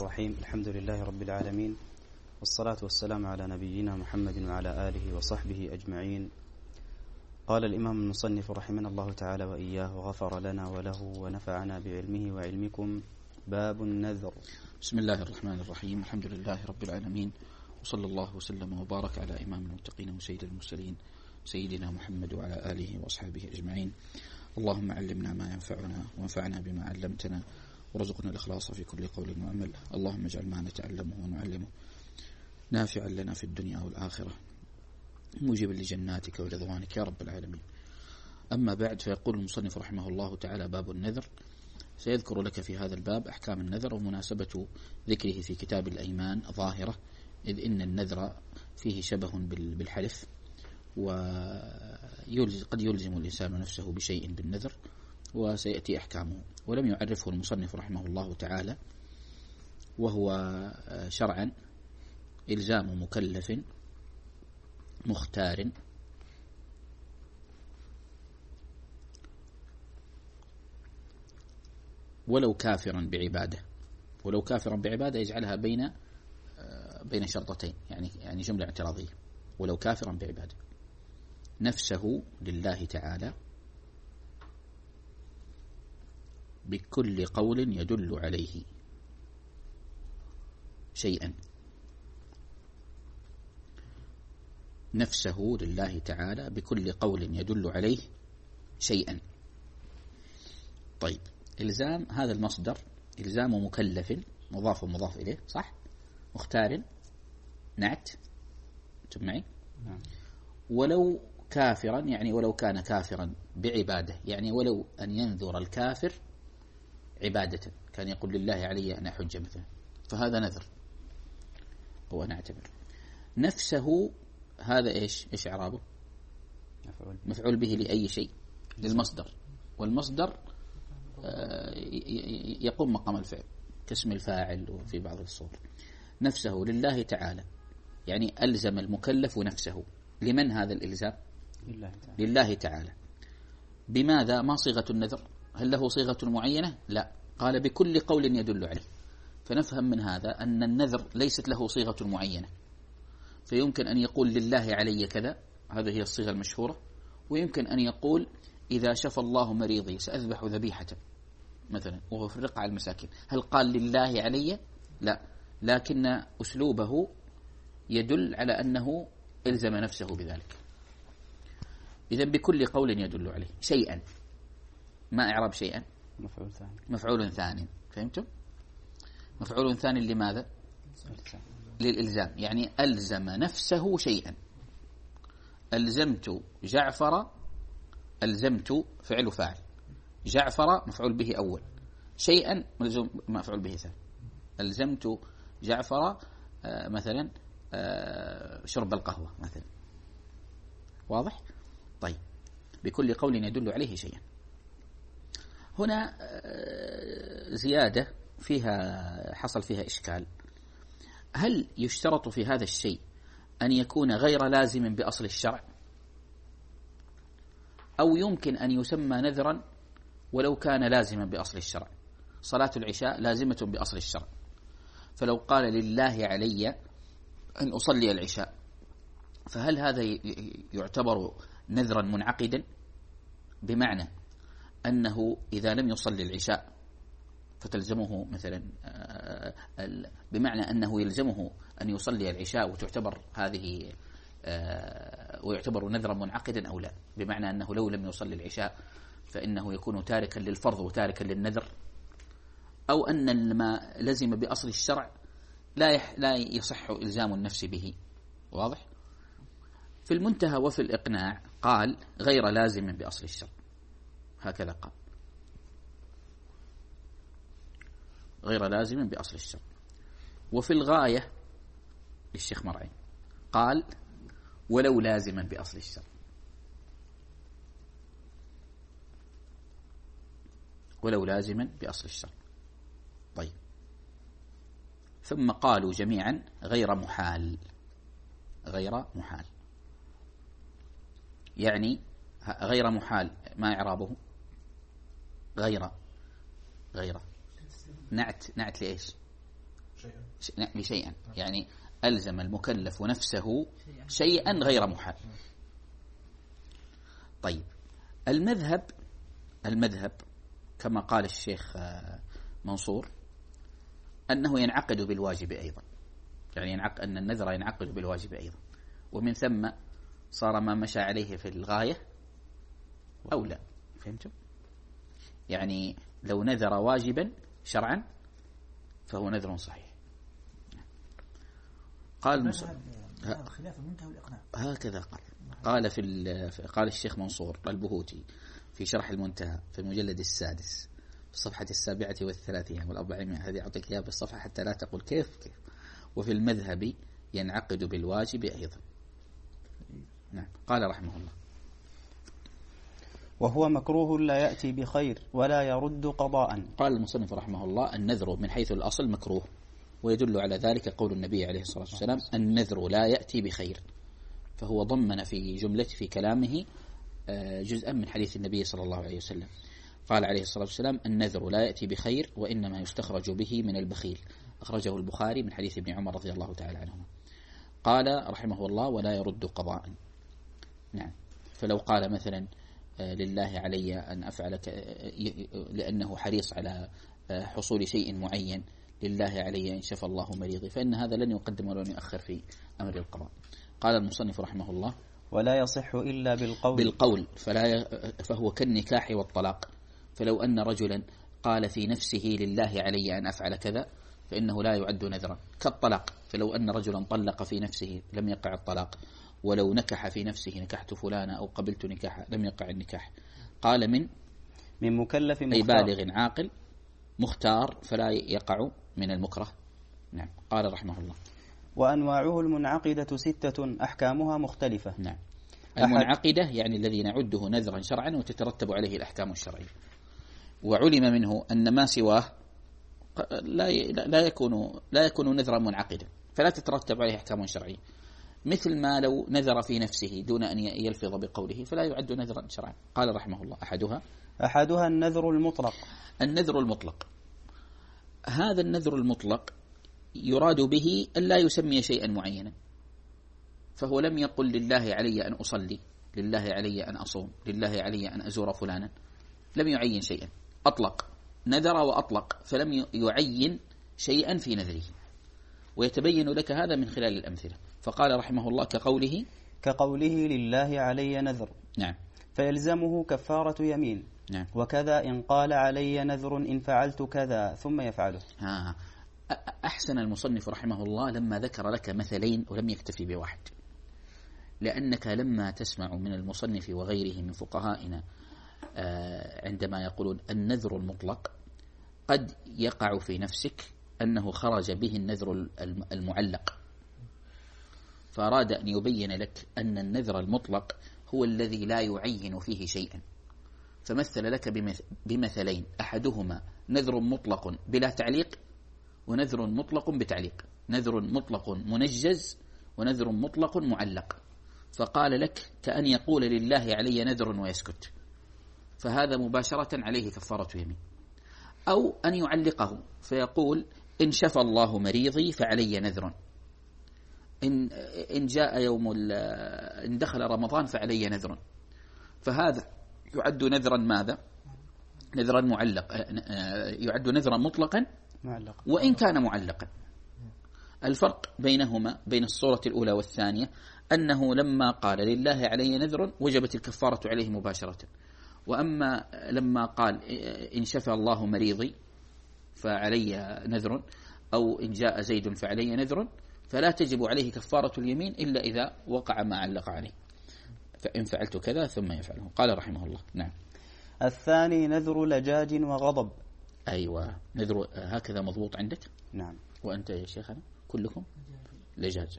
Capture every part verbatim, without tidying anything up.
الرحيم. الحمد لله رب العالمين، والصلاة والسلام على نبينا محمد وعلى آله وصحبه أجمعين. قال الإمام المصنف رحمنا الله تعالى وإياه وغفر لنا وله ونفعنا بعلمه وعلمكم. باب النذر. بسم الله الرحمن الرحيم. الحمد لله رب العالمين، وصلى الله وسلم وبارك على إمام المتقين وسيد المرسلين سيدنا محمد وعلى آله وأصحابه أجمعين. اللهم علمنا ما ينفعنا وانفعنا بما علمتنا، ورزقنا الإخلاص في كل قول وعمل. اللهم اجعل ما نتعلمه ونعلمه نافعا لنا في الدنيا والآخرة، موجبا لجناتك ورضوانك يا رب العالمين. أما بعد، فيقول المصنف رحمه الله تعالى: باب النذر. سيذكر لك في هذا الباب أحكام النذر ومناسبة ذكره في كتاب الأيمان ظاهرة، إذ إن النذر فيه شبه بالحلف، وقد يلزم الإنسان نفسه بشيء بالنذر، وسيأتي أحكامه. ولم يعرفه المصنف رحمه الله تعالى، وهو شرعا إلزام مكلف مختار ولو كافرا بعبادة. ولو كافرا بعبادة يجعلها بين بين شرطتين، يعني يعني جملة اعتراضية. ولو كافرا بعبادة، نفسه لله تعالى بكل قول يدل عليه شيئا. نفسه لله تعالى بكل قول يدل عليه شيئا. طيب، إلزام هذا المصدر إلزام مكلف مضاف ومضاف إليه، صح؟ مختار نعت، انتم معي؟ نعم. ولو كافرا، يعني ولو كان كافرا بعبادة، يعني ولو أن ينذر الكافر عبادة، كان يقول لله علي أن أحج مثلا، فهذا نذر هو نعتبر. نفسه هذا إيش إيش إعرابه؟ مفعول. مفعول به لأي شيء؟ للمصدر، والمصدر يقوم مقام الفعل كاسم الفاعل وفي بعض الصور. نفسه لله تعالى، يعني ألزم المكلف نفسه. لمن هذا الإلزام؟ لله تعالى. لله تعالى. بماذا؟ ما صيغة النذر؟ هل له صيغة معينة؟ لا، قال بكل قول يدل عليه. فنفهم من هذا أن النذر ليست له صيغة معينة، فيمكن أن يقول لله علي كذا، هذه هي الصيغة المشهورة، ويمكن أن يقول إذا شفى الله مريضي سأذبح ذبيحة مثلا، وهو في الرقعة المساكين. هل قال لله علي؟ لا، لكن أسلوبه يدل على أنه إلزم نفسه بذلك. إذن بكل قول يدل عليه شيئا. ما إعراب شيئا؟ مفعول ثاني. مفعول ثاني، فهمتم؟ مفعول ثاني لماذا؟ للإلزام، يعني ألزم نفسه شيئا. ألزمت جعفر، ألزمت فعل فاعل، جعفر مفعول به أول، شيئا ملزوم مفعول به ثاني. ألزمت جعفر آه مثلا آه شرب القهوة مثلا، واضح؟ طيب، بكل قول يدل عليه شيئا. هنا آه زيادة فيها حصل فيها إشكال. هل يشترط في هذا الشيء أن يكون غير لازم بأصل الشرع، أو يمكن أن يسمى نذرا ولو كان لازما بأصل الشرع؟ صلاة العشاء لازمة بأصل الشرع، فلو قال لله علي أن أصلي العشاء، فهل هذا يعتبر نذرا منعقدا؟ بمعنى أنه إذا لم يصلي العشاء فتلزمه مثلا، بمعنى أنه يلزمه أن يصلي العشاء وتعتبر هذه ويعتبر نذرا منعقدا أو لا؟ بمعنى أنه لو لم يصلي العشاء فإنه يكون تاركا للفرض وتاركا للنذر، أو أن ما لزم بأصل الشرع لا لا يصح إلزام النفس به. واضح؟ في المنتهى وفي الإقناع قال غير لازم بأصل الشرع، هكذا قال، غير لازم بأصل الشرع. وفي الغاية للشيخ مرعي قال ولو لازما بأصل الشرع، ولو لازما بأصل الشرع. طيب، ثم قالوا جميعا غير محال. غير محال يعني غير محال، ما إعرابه؟ غير غير نعت نعت لإيش؟ بشيئا، يعني ألزم المكلف نفسه شيئا غير محال. طيب المذهب المذهب كما قال الشيخ منصور أنه ينعقد بالواجب أيضا، يعني ينعقد أن النذر ينعقد بالواجب أيضا، ومن ثم صار ما مشى عليه في الغاية أولى. فهمتم؟ يعني لو نذر واجبا شرعا فهو نذر صحيح. قال المصنف هكذا قال قال في قال الشيخ منصور البهوتي في شرح المنتهى في المجلد السادس في الصفحة السابعة والثلاثين والأربعين، هذه أعطيك إياها بالصفحة حتى لا تقول كيف كيف. وفي المذهب ينعقد بالواجب أيضا. نعم. قال رحمه الله: وهو مكروه لا يأتي بخير ولا يرد قضاء. قال المصنف رحمه الله: النذر من حيث الأصل مكروه، ويدل على ذلك قول النبي عليه الصلاة والسلام: النذر لا يأتي بخير، فهو ضمن في جملة في كلامه جزءا من حديث النبي صلى الله عليه وسلم. قال عليه الصلاة والسلام: النذر لا يأتي بخير وإنما يستخرج به من البخيل، أخرجه البخاري من حديث ابن عمر رضي الله تعالى عنهما. قال رحمه الله: ولا يرد قضاء. نعم. فلو قال مثلا لله علي أن أفعل لأنه حريص على حصول شيء معين، لله علي إن شفى الله مريضي، فإن هذا لن يقدم ولن يؤخر في أمر القضاء. قال المصنف رحمه الله: ولا يصح إلا بالقول بالقول فلا ي... فهو كالنكاح والطلاق. فلو أن رجلا قال في نفسه لله علي أن أفعل كذا فإنه لا يعد نذرا، كالطلاق. فلو أن رجلا طلق في نفسه لم يقع الطلاق، ولو نكح في نفسه نكحت فلانا أو قبلت نكاحا لم يقع النكاح. قال من من مكلف أي بالغ عاقل مختار فلا يقع من المكره. نعم. قال رحمه الله: وأنواعه المنعقدة ستة أحكامها مختلفة. نعم. المنعقدة يعني الذي نعده نذرا شرعا وتترتب عليه الأحكام الشرعية، وعلم منه أن ما سواه لا لا يكون لا يكون نذرا منعقدا فلا تترتب عليه أحكام شرعية، مثل ما لو نذر في نفسه دون أن يلفظ بقوله فلا يعد نذرا شرعا. قال رحمه الله: أحدها أحدها النذر المطلق. النذر المطلق، هذا النذر المطلق يراد به أن لا يسمي شيئا معينا، فهو لم يقل لله علي أن أصلي، لله علي أن أصوم، لله علي أن أزور فلانا، لم يعين شيئا، أطلق، نذر وأطلق، فلم يعين شيئا في نذره. ويتبين لك هذا من خلال الأمثلة. فقال رحمه الله: كقوله كقوله لله علي نذر. نعم. فيلزمه كفارة يمين. نعم. وكذا إن قال علي نذر إن فعلت كذا ثم يفعله. ها أحسن المصنف رحمه الله لما ذكر لك مثلين ولم يكتفي بواحد، لأنك لما تسمع من المصنف وغيره من فقهائنا عندما يقولون النذر المطلق قد يقع في نفسك أنه خرج به النذر المعلق، فأراد أن يبين لك أن النذر المطلق هو الذي لا يعين فيه شيئا، فمثل لك بمثلين: أحدهما نذر مطلق بلا تعليق، ونذر مطلق بتعليق، نذر مطلق منجز ونذر مطلق معلق. فقال لك كأن يقول لله علي نذر ويسكت، فهذا مباشرة عليه كفارة يمين. أو أن يعلقه فيقول إن شفى الله مريضي فعلي نذر، إن, إن جاء يوم إن دخل رمضان فعلي نذر، فهذا يعد نذرا ماذا؟ نذرا معلق، يعد نذرا مطلقا وإن كان معلقا. الفرق بينهما بين الصورة الأولى والثانية أنه لما قال لله علي نذر وجبت الكفارة عليه مباشرة، وأما لما قال إن شفى الله مريضي فعلي نذر، أو إن جاء زيد فعلي نذر، فلا تجب عليه كفارة اليمين إلا إذا وقع ما علق عليه، فإن فعلت كذا ثم يفعله. قال رحمه الله: نعم. الثاني نذر لجاج وغضب. أيوة، نذر هكذا مضبوط عندك؟ نعم. وأنت يا شيخنا كلكم لجاج.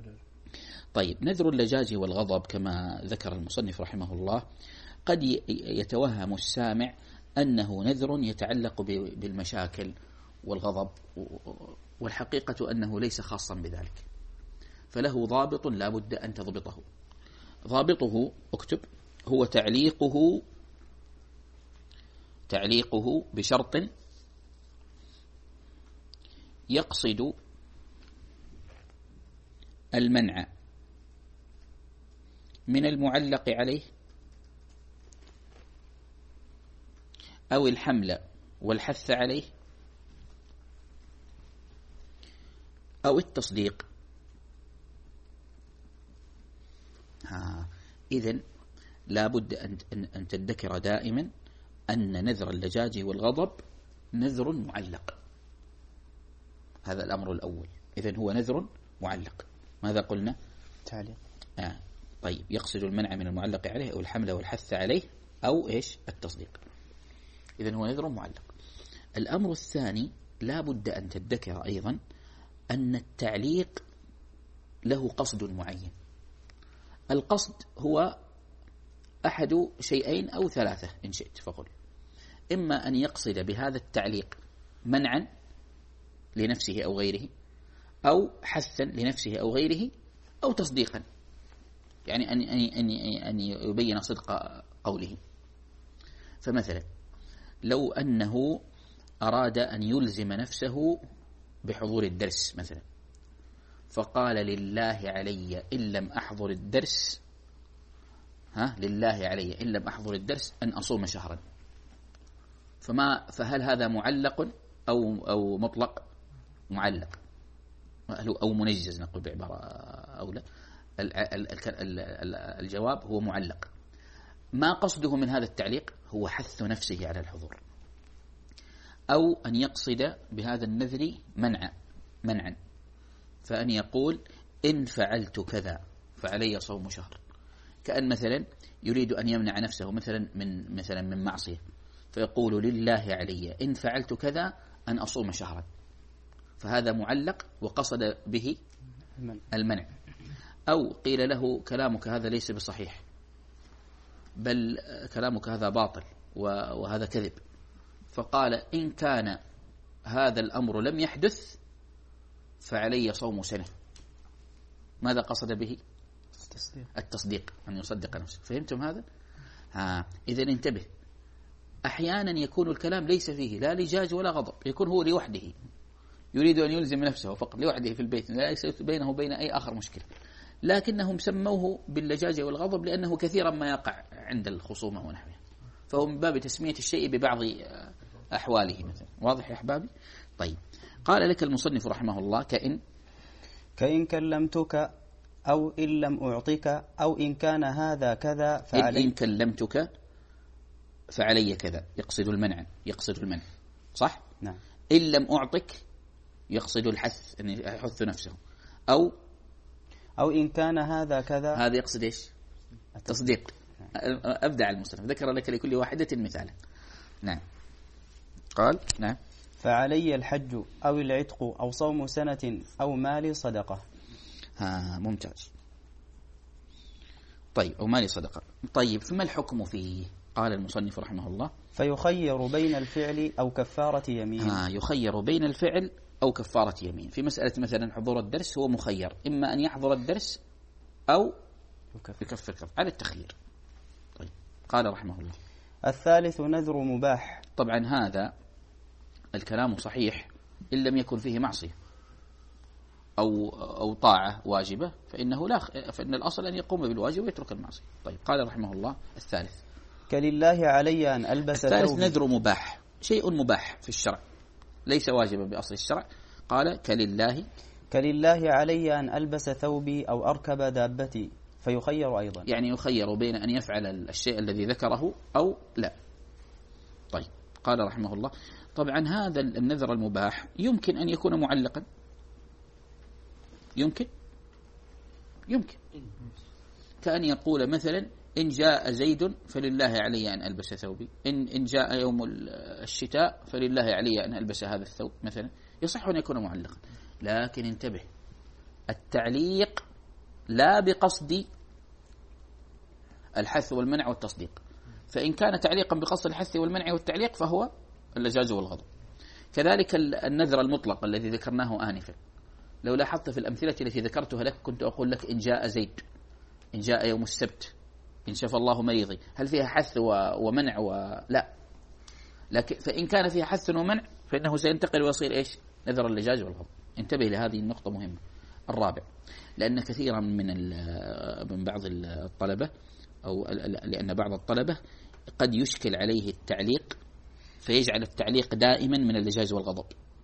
طيب، نذر اللجاج والغضب كما ذكر المصنف رحمه الله قد يتوهم السامع أنه نذر يتعلق بالمشاكل والغضب، والحقيقة أنه ليس خاصا بذلك، فله ضابط لا بد أن تضبطه. ضابطه اكتب: هو تعليقه تعليقه بشرط يقصد المنع من المعلق عليه أو الحمل والحث عليه أو التصديق. ها إذن لا بد أن أن تذكر دائما أن نذر اللجاج والغضب نذر معلق. هذا الأمر الأول. إذن هو نذر معلق. ماذا قلنا؟ تعليق. آه. طيب يقصد المنع من المعلق عليه أو الحمل والحث عليه أو إيش؟ التصديق. إذن هو نذر معلق. الأمر الثاني لا بد أن تذكر أيضا أن التعليق له قصد معين. القصد هو أحد شيئين أو ثلاثة إن شئت فقل. إما أن يقصد بهذا التعليق منعا لنفسه أو غيره، أو حثا لنفسه أو غيره، أو تصديقا، يعني أن أن أن يبين صدق قوله. فمثلا لو أنه أراد أن يلزم نفسه بحضور الدرس مثلا، فقال لله علي إن لم أحضر الدرس ها لله علي إن لم أحضر الدرس أن أصوم شهرا. فما فهل هذا معلق أو أو مطلق؟ معلق أو منجز نقول بعبارة أولى. الجواب هو معلق. ما قصده من هذا التعليق؟ هو حث نفسه على الحضور، أو أن يقصد بهذا النذر منع منعا، فأن يقول إن فعلت كذا فعلي صوم شهر. كأن مثلا يريد أن يمنع نفسه مثلا من مثلا من معصية، فيقول لله علي إن فعلت كذا أن أصوم شهرا، فهذا معلق وقصد به المنع. أو قيل له كلامك هذا ليس بصحيح، بل كلامك هذا باطل وهذا كذب، فقال إن كان هذا الأمر لم يحدث فعلي صوم سنة. ماذا قصد به؟ التصديق, التصديق أن يصدق نفسه. فهمتم هذا؟ ها إذن انتبه، أحيانا يكون الكلام ليس فيه لا لجاج ولا غضب، يكون هو لوحده يريد أن يلزم نفسه فقط لوحده في البيت، ليس بينه وبين أي آخر مشكلة، لكنهم سموه باللجاج والغضب لأنه كثيرا ما يقع عند الخصومة ونحوها، فهو من باب تسمية الشيء ببعض أحواله مثلا. واضح يا أحبابي؟ طيب، قال لك المصنف رحمه الله كإن كإن كلمتك أو إن لم أعطيك أو إن كان هذا كذا فعلي. إن كلمتك فعلي كذا يقصد المنع، يقصد المنع صح؟ نعم. إن لم أعطك يقصد الحث، أن يحث نفسه. أو أو إن كان هذا كذا، هذا يقصد إيش؟ التصديق. أبدع المصنف، ذكر لك لكل واحدة مثالا. نعم. قال نعم فعلي الحج أو العتق أو صوم سنة أو مالي صدقة. ها ممتاز. طيب، أو مالي صدقة. طيب، فما الحكم فيه؟ قال المصنف رحمه الله فيخير بين الفعل أو كفارة يمين. ها يخير بين الفعل أو كفارة يمين. في مسألة مثلا حضور الدرس هو مخير، إما أن يحضر الدرس أو يكفر كفر على التخيير. طيب، قال رحمه الله الثالث نذر مباح. طبعا هذا الكلام صحيح إن لم يكن فيه معصية أو أو طاعة واجبة، فإنه لا فإن الأصل أن يقوم بالواجب ويترك المعصية. طيب، قال رحمه الله الثالث كلله علي أن ألبس الثالث ثوب. نذر مباح، شيء مباح في الشرع ليس واجبا بأصل الشرع. قال كلله كلله علي أن ألبس ثوبي أو أركب دابتي، فيخير أيضا، يعني يخير بين أن يفعل الشيء الذي ذكره أو لا. طيب، قال رحمه الله طبعا هذا النذر المباح يمكن أن يكون معلقا، يمكن يمكن كأن يقول مثلا إن جاء زيد فلله علي أن ألبس ثوبي، إن إن جاء يوم الشتاء فلله علي أن ألبس هذا الثوب مثلا، يصح أن يكون معلقا. لكن انتبه، التعليق لا بقصد الحث والمنع والتصديق، فإن كان تعليقا بقصد الحث والمنع والتعليق فهو اللجاج والغضب. كذلك النذر المطلق الذي ذكرناه آنفا، لو لاحظت في الأمثلة التي ذكرتها لك كنت أقول لك إن جاء زيد، إن جاء يوم السبت، إن شفى الله مريضي، هل فيها حث ومنع ولا؟ لكن فإن كان فيها حث ومنع فإنه سينتقل ويصير إيش؟ نذر اللجاج والغضب. انتبه لهذه النقطة مهمة. الرابع، لأن كثيرا من من بعض الطلبة أو لأن بعض الطلبة قد يشكل عليه التعليق فيجعل التعليق دائما من اللجاج والغضب،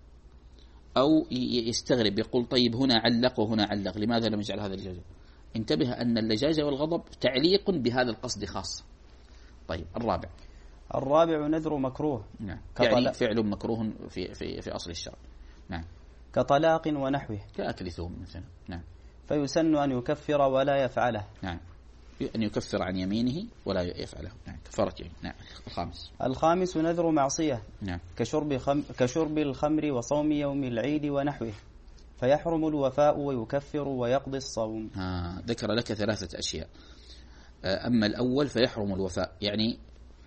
أو يستغرب يقول طيب هنا علق وهنا علق لماذا لم يجعل هذا اللجاج؟ انتبه أن اللجاج والغضب تعليق بهذا القصد خاص. طيب الرابع الرابع نذر مكروه، نعم، يعني فعل مكروه في في في أصل الشرع، نعم، كطلاق ونحوه، كأكل ثوم مثلا، نعم، فيسن أن يكفر ولا يفعله، نعم، أن يكفر عن يمينه ولا يفعله، نعم، كفارة يمين، نعم. الخامس الخامس نذر معصية، نعم، كشرب خم كشرب الخمر وصوم يوم العيد ونحوه، فيحرم الوفاء ويكفر ويقضي الصوم. آه ذكر لك ثلاثة أشياء. أما الأول فيحرم الوفاء، يعني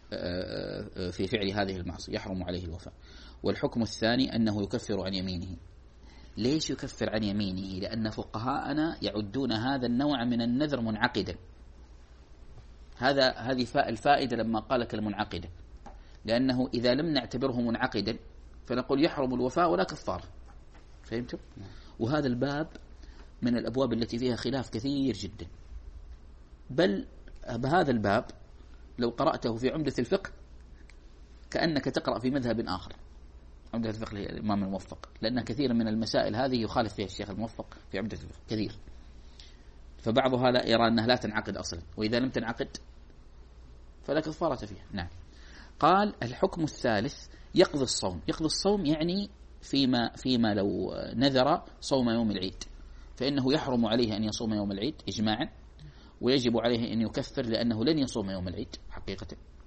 في فعل هذه المعصية يحرم عليه الوفاء. والحكم الثاني أنه يكفر عن يمينه. ليش يكفر عن يمينه؟ لأن فقهاءنا يعدون هذا النوع من النذر منعقدا. هذا هذه الفائدة لما قال كالمنعقدة، لأنه إذا لم نعتبره منعقدا فنقول يحرم الوفاء ولا كفارة. فهمتم؟ وهذا الباب من الأبواب التي فيها خلاف كثير جدا، بل بهذا الباب لو قرأته في عمدة الفقه كأنك تقرأ في مذهب آخر. عمدة الفقه للإمام الموفق، لأن كثير من المسائل هذه يخالف فيها الشيخ الموفق في عمدة الفقه كثير، فبعضها لا يرى أنها لا تنعقد أصلا، وإذا لم تنعقد فلا كفارة فيها. نعم. قال الحكم الثالث يقضي الصوم. يقضي الصوم يعني فيما فيما لو نذر صوم يوم العيد فإنه يحرم عليه أن يصوم يوم العيد إجماعا، ويجب عليه أن يكفر لأنه لن يصوم يوم العيد حقيقة،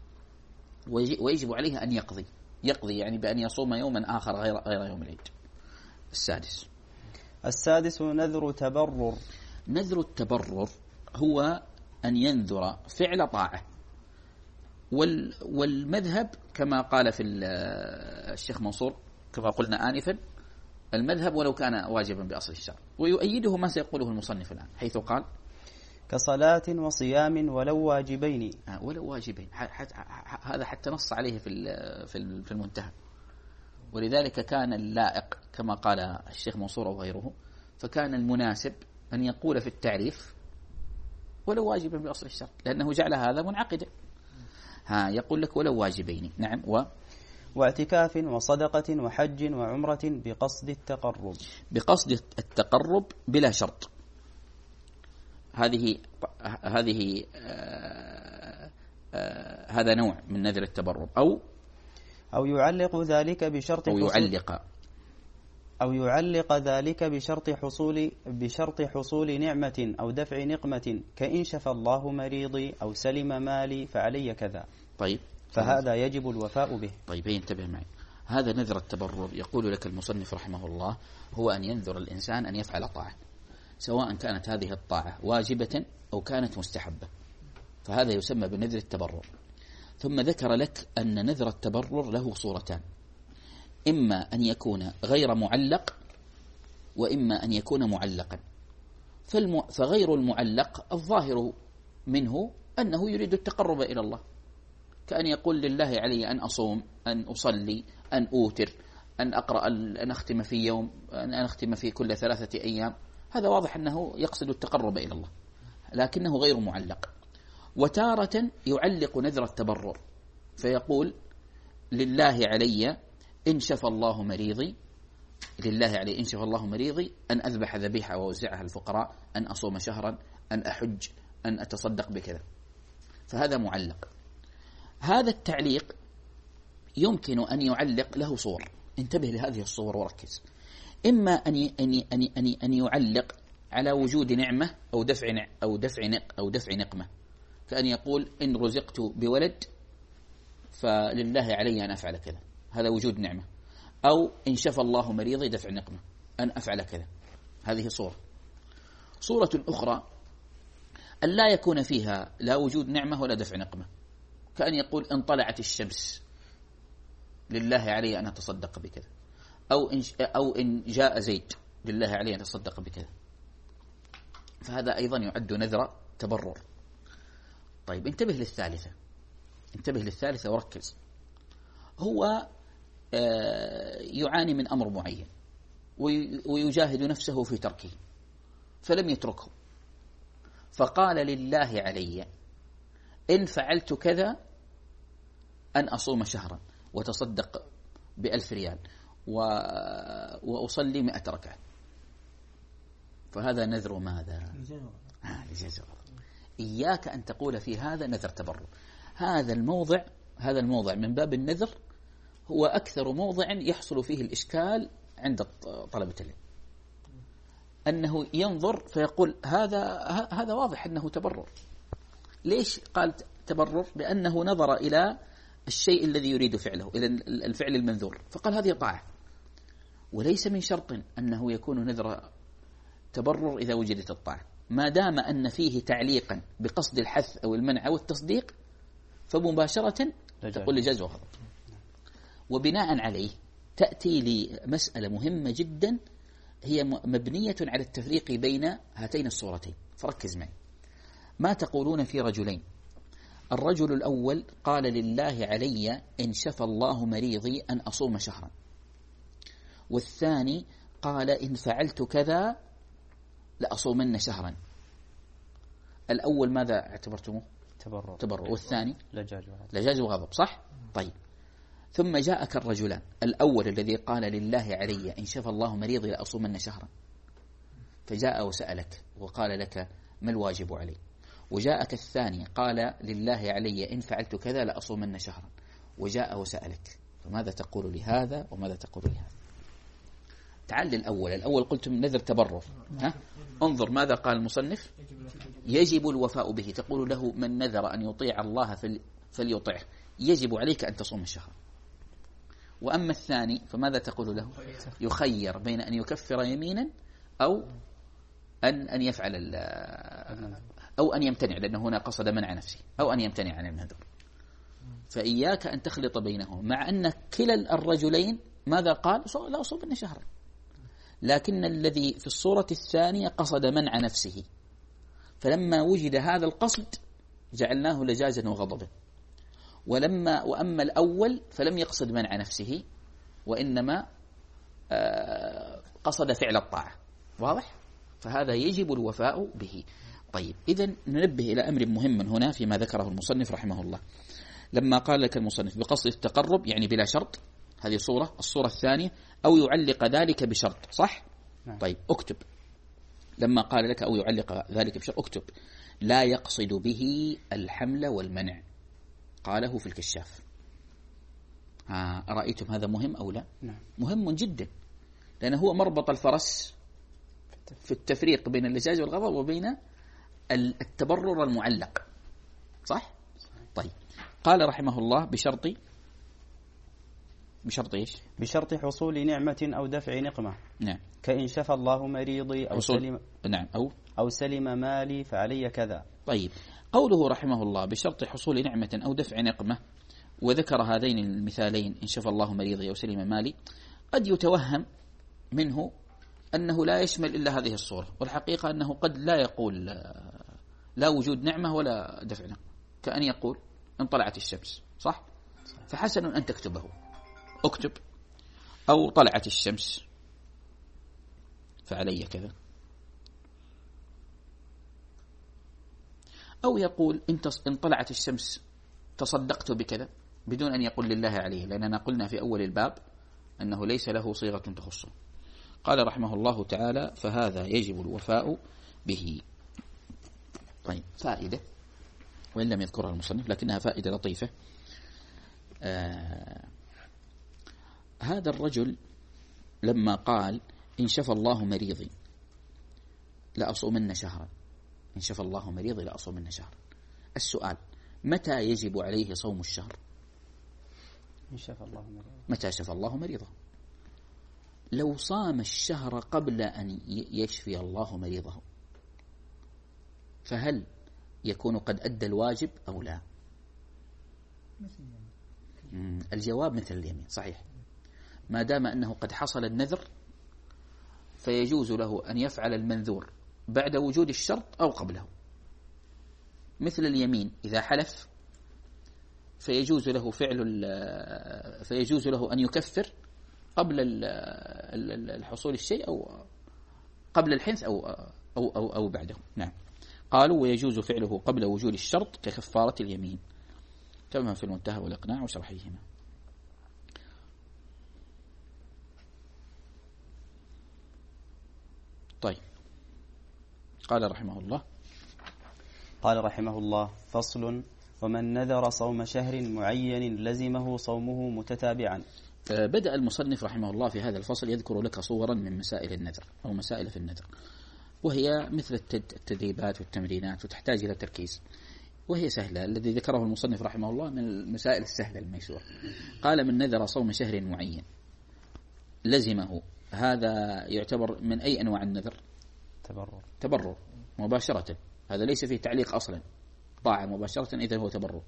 ويجب عليه أن يقضي يقضي يعني بأن يصوم يوما آخر غير غير يوم العيد. السادس السادس نذر تبرر. نذر التبرر هو أن ينذر فعل طاعة، والمذهب كما قال في الشيخ منصور كما قلنا آنفا، المذهب ولو كان واجبا بأصل الشرع، ويؤيده ما سيقوله المصنف الآن حيث قال كصلاة وصيام ولو واجبين. آه ولو واجبين، هذا حتى نص عليه في في المنتهى. ولذلك كان اللائق كما قال الشيخ منصور وغيره، فكان المناسب أن يقول في التعريف ولو واجبا بأصل الشرع، لأنه جعل هذا منعقدا. ها يقول لك ولو واجبين، نعم، و واعتكاف وصدقة وحج وعمرة بقصد التقرب. بقصد التقرب بلا شرط. هذه هذه آه آه هذا نوع من نذر التبرب. أو أو يعلق ذلك بشرط أو يعلق أو يعلق ذلك بشرط حصول بشرط حصول نعمة أو دفع نقمة، كإن شفى الله مريضي أو سلم مالي فعلي كذا. طيب، فهذا يجب الوفاء به. طيب انتبه معي، هذا نذر التبرر يقول لك المصنف رحمه الله هو أن ينذر الإنسان أن يفعل طاعة، سواء كانت هذه الطاعة واجبة أو كانت مستحبة، فهذا يسمى بنذر التبرر. ثم ذكر لك أن نذر التبرر له صورتان، إما أن يكون غير معلق وإما أن يكون معلقا. فالم... فغير المعلق الظاهر منه أنه يريد التقرب إلى الله، كأن يقول لله علي أن أصوم، أن أصلي، أن أوتر، أن أقرأ، أن أختم في يوم، أن أختم في كل ثلاثة أيام. هذا واضح أنه يقصد التقرب إلى الله، لكنه غير معلق. وتارة يعلق نذر التبرر فيقول لله علي إن شفى الله مريضي، لله علي إن شفى الله مريضي أن أذبح ذبيحة وأوزعها الفقراء، أن أصوم شهرا، أن أحج، أن أتصدق بكذا. فهذا معلق. هذا التعليق يمكن أن يعلق له صور. انتبه لهذه الصور وركز. إما أن أن أن أن أن يعلق على وجود نعمة أو دفع أو دفع نق أو دفع نقمة، كأن يقول إن رزقت بولد فلله علي أن أفعل كذا، هذا وجود نعمة. أو إن شفى الله مريضي دفع نقمة، أن أفعل كذا، هذه صورة. صورة أخرى أن لا يكون فيها لا وجود نعمة ولا دفع نقمة، كأن يقول إن طلعت الشمس لله علي أن أتصدق بكذا، أو إن أو إن جاء زيد لله علي أن أتصدق بكذا. فهذا أيضا يعد نذر تبرر. طيب انتبه للثالثة، انتبه للثالثة وركز. هو يعاني من أمر معين ويجاهد نفسه في تركه، فلم يتركه، فقال لله علي إن فعلت كذا أن أصوم شهرا وتصدق بألف ريال و... وأصلي مئة ركعة، فهذا نذر ماذا؟ آه لجزء. إياك أن تقول في هذا نذر تبرع. هذا الموضع هذا الموضع من باب النذر هو أكثر موضع يحصل فيه الإشكال عند طلبة العلم، أنه ينظر فيقول هذا هذا واضح أنه تبرر. ليش قال تبرر؟ لأنه نظر إلى الشيء الذي يريد فعله، إلى الفعل المنذور، فقال هذه طاعة. وليس من شرط أنه يكون نذر تبرر إذا وجدت الطاعة، ما دام أن فيه تعليقا بقصد الحث أو المنع أو التصديق فمباشرة تقول لجاز وغضب. وبناء عليه تأتي لمسألة مهمة جدا هي مبنية على التفريق بين هاتين الصورتين، فركز معي. ما تقولون في رجلين؟ الرجل الأول قال لله علي إن شفى الله مريضي أن أصوم شهرا، والثاني قال إن فعلت كذا لأصومن شهرا. الأول ماذا اعتبرتموه؟ تبرر. تبرر. والثاني لجاج وغضب. لجاج وغضب، صح؟ طيب، ثم جاءك الرجلان، الأول الذي قال لله علي إن شفى الله مريضي لأصومن شهرا، فجاء وسألك وقال لك ما الواجب علي، وجاءك الثاني قال لله علي إن فعلت كذا لأصومن شهرا، وجاء وسألك، فماذا تقول لهذا وماذا تقول لهذا؟ تعال للأول. الأول قلت نذر تبرر، ها؟ انظر ماذا قال المصنف: يجب الوفاء به. تقول له من نذر أن يطيع الله فليطعه، يجب عليك أن تصوم الشهر. وأما الثاني فماذا تقول له؟ يخير بين أن يكفر يمينا أو أن أن يفعل أو أن يمتنع، لأنه هنا قصد منع نفسه، أو أن يمتنع عن النذر. فإياك أن تخلط بينهم، مع أن كلا الرجلين ماذا قال؟ لا أصومن شهرا، لكن الذي في الصورة الثانية قصد منع نفسه، فلما وجد هذا القصد جعلناه لجازا وغضبا. ولما وأما الأول فلم يقصد منع نفسه، وإنما قصد فعل الطاعة. واضح؟ فهذا يجب الوفاء به. طيب، إذن ننبه إلى أمر مهم هنا فيما ذكره المصنف رحمه الله. لما قال لك المصنف بقصد التقرب يعني بلا شرط، هذه صورة. الصورة الثانية أو يعلق ذلك بشرط، صح؟ نعم. طيب اكتب. لما قال لك أو يعلق ذلك بشرط اكتب لا يقصد به الحمل والمنع، قاله في الكشاف. ها أرأيتم هذا مهم أو لا؟ نعم. مهم جدا، لأنه هو مربط الفرس في التفريق بين اللجاج والغضب وبين التبرر المعلق، صح؟ طيب، قال رحمه الله بشرط بشرط إيش؟ بشرط حصول نعمة أو دفع نقمة. نعم. كإن شفى الله مريضي أو سلم نعم أو أو سلم مالي فعلي كذا. طيب، قوله رحمه الله بشرط حصول نعمة أو دفع نقمة، وذكر هذين المثالين إن شفى الله مريضي أو سلم مالي، قد يتوهم منه أنه لا يشمل إلا هذه الصورة، والحقيقة أنه قد لا يقول لا وجود نعمة ولا دفع نقمة، كأن يقول إن طلعت الشمس، صح؟ فحسن أن تكتبه. اكتب أو طلعت الشمس فعلي كذا، أو يقول إن طلعت الشمس تصدقت بكذا بدون أن يقول لله عليه، لأننا قلنا في أول الباب أنه ليس له صيغة تخصه. قال رحمه الله تعالى فهذا يجب الوفاء به. طيب، فائدة وإن لم يذكرها المصنف لكنها فائدة لطيفة. آه هذا الرجل لما قال إن شفى الله مريضي لأصومن شهرا، إن شفى الله مريضي لأصومن شهرا، السؤال متى يجب عليه صوم الشهر؟ إن شفى الله مريضه. متى شفى الله مريضه؟ لو صام الشهر قبل أن يشفي الله مريضه فهل يكون قد أدى الواجب أو لا؟ الجواب مثل اليمين، صحيح. ما دام أنه قد حصل النذر فيجوز له أن يفعل المنذور بعد وجود الشرط أو قبله، مثل اليمين إذا حلف فيجوز له فعل فيجوز له أن يكفر قبل الحصول الشيء أو قبل الحنث أو أو, أو, أو بعده. نعم. قالوا ويجوز فعله قبل وجود الشرط ككفارة اليمين كما في المنتهى والإقناع وشرحيهما. طيب قال رحمه الله قال رحمه الله فصل ومن نذر صوم شهر معين لزمه صومه متتابعا. بدأ المصنف رحمه الله في هذا الفصل يذكر لك صورا من مسائل النذر أو مسائل في النذر، وهي مثل التدريبات والتمرينات وتحتاج إلى تركيز، وهي سهلة. الذي ذكره المصنف رحمه الله من المسائل السهلة الميسورة. قال من نذر صوم شهر معين لزمه، هذا يعتبر من أي أنواع النذر؟ تبرر. تبرر مباشرة، هذا ليس فيه تعليق أصلا، طاعة مباشرة، إذن هو تبرر.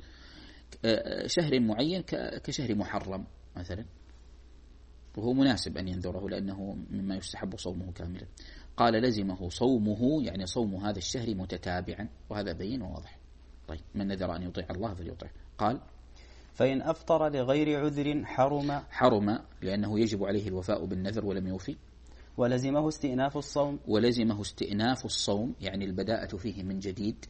شهر معين كشهر محرم مثلا، وهو مناسب أن ينذره لأنه مما يستحب صومه كاملا. قال لزمه صومه يعني صوم هذا الشهر متتابعا، وهذا بين وواضح. طيب من نذر أن يطيع الله فليطيع. قال فإن أفطر لغير عذر حرم حرم لأنه يجب عليه الوفاء بالنذر ولم يوفي. ولزمه استئناف الصوم ولزمه استئناف الصوم يعني البداءة فيه من جديد.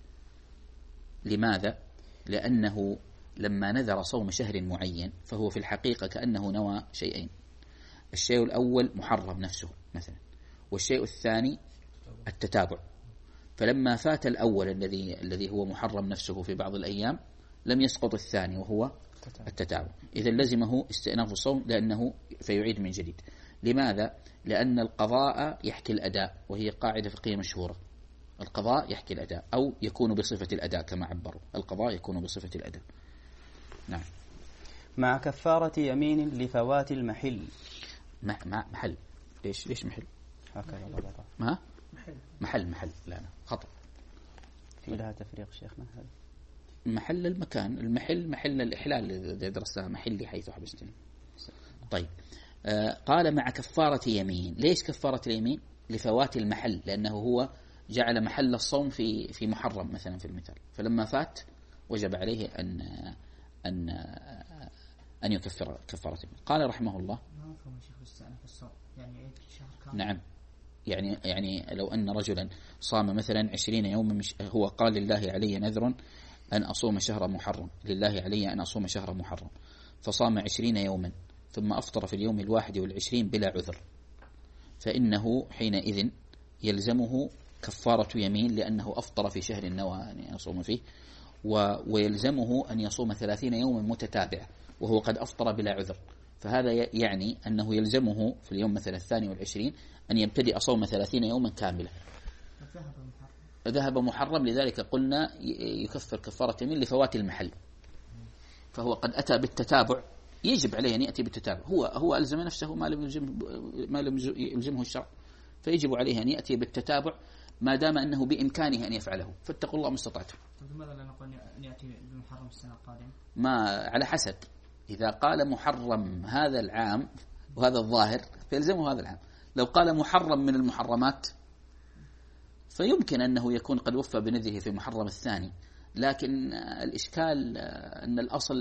لماذا؟ لأنه لما نذر صوم شهر معين فهو في الحقيقة كأنه نوى شيئين. الشيء الأول محرم نفسه مثلا، والشيء الثاني التتابع. فلما فات الأول الذي الذي هو محرم نفسه في بعض الأيام لم يسقط الثاني وهو التتابع. إذا لزمه استئناف الصوم لأنه فيعيد من جديد. لماذا؟ لأن القضاء يحكي الأداء، وهي قاعدة فقهية مشهورة. القضاء يحكي الأداء أو يكون بصفة الأداء كما عبروا، القضاء يكون بصفة الأداء. نعم. مع كفارة يمين لفوات المحل. مع مع محل ليش ليش محل؟ هكذا ضبطها. ما محل محل محل لا لا خطأ. في لها تفريق شيخنا هذا. محل المكان، المحل محل الإحلال الذي درسناه محلي حيث حبستني. طيب آه قال مع كفارة يمين. ليش كفارة اليمين؟ لفوات المحل، لأنه هو جعل محل الصوم في في محرم مثلا في المثال، فلما فات وجب عليه أن أن أن يكفر كفارة يمين. قال رحمه الله نعم، يعني يعني لو أن رجلا صام مثلا عشرين يوما، هو قال لله علي نذر أن أصوم شهر محرم، لله علي أن أصوم شهر محرم، فصام عشرين يوما ثم أفطر في اليوم الواحد والعشرين بلا عذر، فإنه حينئذ يلزمه كفارة يمين لأنه أفطر في شهر النوى أن يصوم فيه، ويلزمه أن يصوم ثلاثين يوما متتابعة وهو قد أفطر بلا عذر. فهذا يعني أنه يلزمه في اليوم مثلا الثاني والعشرين أن يبتدئ صوم ثلاثين يوما كاملة. ذهب محرم، لذلك قلنا يكفر كفارة يمين لفوات المحل، فهو قد أتى بالتتابع، يجب عليه أن يأتي بالتتابع. هو هو ألزم نفسه ما لم يلزمه ما لم يلزمه الشرع، فيجب عليه أن يأتي بالتتابع ما دام أنه بإمكانه أن يفعله، فاتقوا الله ما استطعتم. لماذا لا نقول أن يأتي بمحرم السنة القادمة؟ ما على حسب، إذا قال محرم هذا العام وهذا الظاهر فيلزمه هذا العام. لو قال محرم من المحرمات فيمكن أنه يكون قد وفى بنذره في محرم الثاني، لكن الإشكال أن الأصل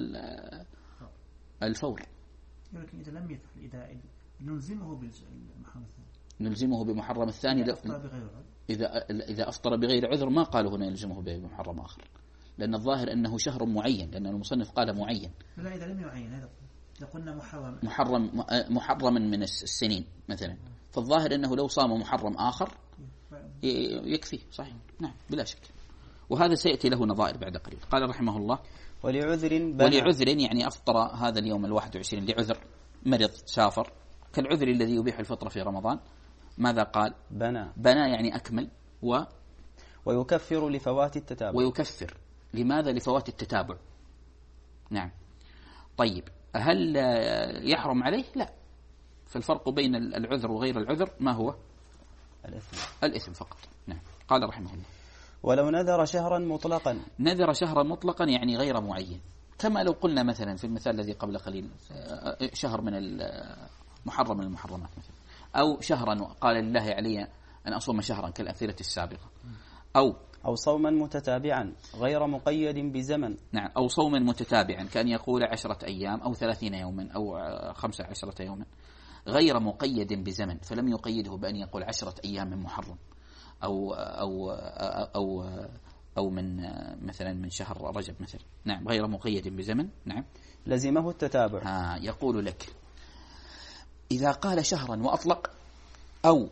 الفور. لكن إذا لم يفعل إذا نلزمه بالمحرم الثاني نلزمه بمحرم الثاني إذا إذا أفطر بغير عذر، ما قالوا هنا يلزمه بمحرم آخر، لأن الظاهر أنه شهر معين، لأن المصنف قال معين. لا إذا لم يعين، هذا إذا قلنا محرم محرم محرما من السنين مثلا، فالظاهر أنه لو صام محرم آخر يكفي. صحيح، نعم بلا شك، وهذا سيأتي له نظائر بعد قليل. قال رحمه الله ولعذر بنى. ولعذر يعني أفطر هذا اليوم الواحد وعشرين لعذر، مرض سافر كالعذر الذي يبيح الفطر في رمضان. ماذا قال؟ بنى. بنى يعني أكمل. و ويكفر لفوات التتابع. ويكفر لماذا؟ لفوات التتابع. نعم. طيب هل يحرم عليه؟ لا. فالفرق بين العذر وغير العذر ما هو؟ الإثم. الإثم فقط. نعم. قال رحمه الله ولو نذر شهرا مطلقا. نذر شهرا مطلقا يعني غير معين، كما لو قلنا مثلا في المثال الذي قبل قليل شهر من المحرم من المحرمات مثلا، أو شهرا قال لله علي أن أصوم شهرا كالأمثلة السابقة، أو أو صوما متتابعا غير مقيد بزمن. نعم. أو صوما متتابعا كان يقول عشرة أيام أو ثلاثين يوما أو خمسة عشرة يوما غير مقيد بزمن، فلم يقيده بأن يقول عشرة أيام من محرم أو أو أو أو من مثلا من شهر رجب مثلا، نعم، غير مقيد بزمن، نعم، لزمه التتابع. ها يقول لك إذا قال شهرا وأطلق أو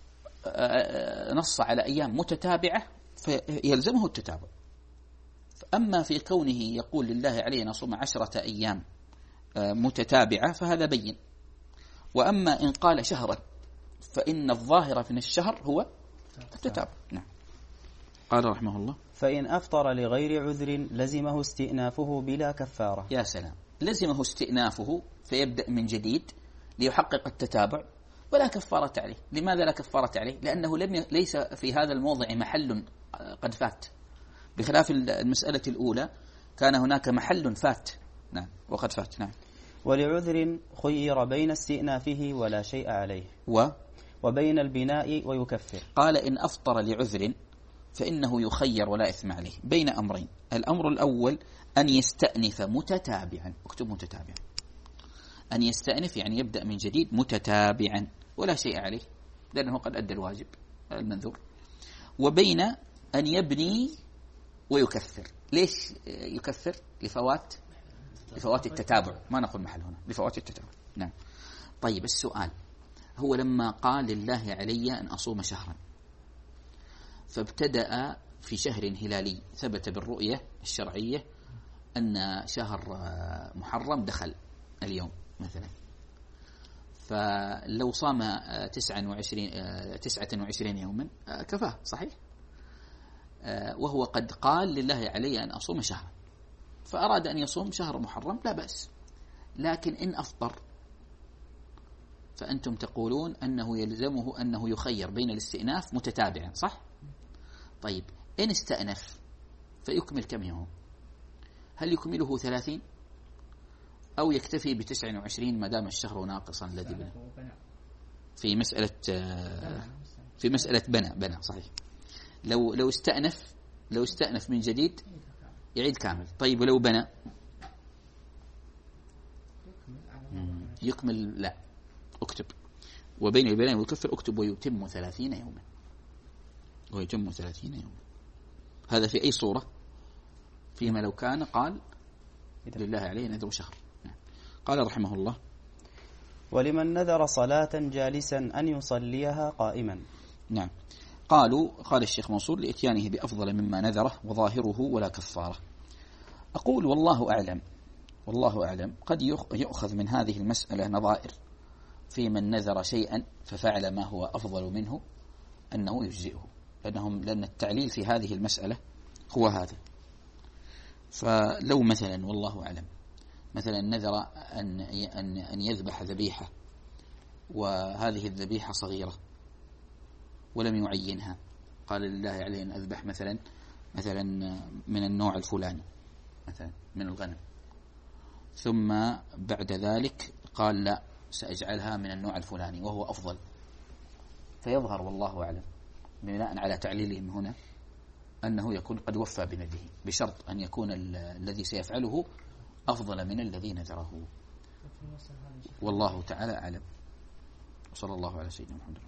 نص على أيام متتابعة فيلزمه التتابع. أما في كونه يقول لله علي أن أصوم عشرة أيام متتابعة فهذا بين. وأما إن قال شهرا فإن الظاهر في الشهر هو التتابع. نعم. قال رحمه الله: فإن أفطر لغير عذر لزمه استئنافه بلا كفارة. يا سلام، لزمه استئنافه فيبدأ من جديد ليحقق التتابع ولا كفارة عليه. لماذا لا كفارة عليه؟ لأنه لم ي... ليس في هذا الموضع محل قد فات، بخلاف المسألة الأولى كان هناك محل فات، نعم، وقد فات. نعم. ولعذر خير بين استئنافه ولا شيء عليه و وبين البناء ويكفر. قال إن أفطر لعذر فإنه يخير ولا إثم عليه بين أمرين. الأمر الأول أن يستأنف متتابعا، اكتب متتابعا، أن يستأنف يعني يبدأ من جديد متتابعا ولا شيء عليه لأنه قد أدى الواجب المنذور. وبين أن يبني ويكفر. ليش يكفر؟ لفوات لفوات التتابع، ما نقول محل هنا، لفوات التتابع. نعم. طيب السؤال هو لما قال لله علي أن أصوم شهرا فابتدأ في شهر هلالي ثبت بالرؤية الشرعية أن شهر محرم دخل اليوم مثلا، فلو صام تسعة وعشرين تسعة وعشرين يوما كفاه، صحيح؟ وهو قد قال لله علي أن أصوم شهرا فأراد أن يصوم شهر محرم لا بأس. لكن إن أفطر فأنتم تقولون أنه يلزمه أنه يخير بين الاستئناف متتابعا، صح؟ طيب إن استأنف فيكمل كم يوم؟ هل يكمله ثلاثين أو يكتفي بتسعة وعشرين ما دام الشهر ناقصا الذي بنى؟ في مسألة في مسألة بنى بنى صحيح. لو لو استأنف لو استأنف من جديد يعيد كامل. طيب ولو بنى يكمل؟ لا، اكتب وبين البناء ويكفر، اكتب ويتم ثلاثين يوما، ويتم ثلاثين يوما. هذا في أي صورة؟ فيما لو كان قال لله عليه نذر شهر. قال رحمه الله: ولمن نذر صلاة جالسا أن يصليها قائما. نعم. قالوا قال الشيخ منصور: لإتيانه بأفضل مما نذره وظاهره ولا كفارة. أقول والله أعلم والله أعلم قد يؤخذ من هذه المسألة نظائر في من نذر شيئا ففعل ما هو أفضل منه أنه يجزئه، لأنهم لأن التعليل في هذه المسألة هو هذا. فلو مثلا والله أعلم مثلا نذر أن أن أن يذبح ذبيحة وهذه الذبيحة صغيرة ولم يعينها، قال لله عليه أن أذبح مثلا مثلا من النوع الفلاني مثلا من الغنم، ثم بعد ذلك قال لا سأجعلها من النوع الفلاني وهو أفضل، فيظهر والله أعلم بناء على تعليلهم هنا أنه يكون قد وفى بنذره، بشرط أن يكون الذي سيفعله أفضل من الذي نذره. والله تعالى أعلم. وصلى الله على سيدنا محمد.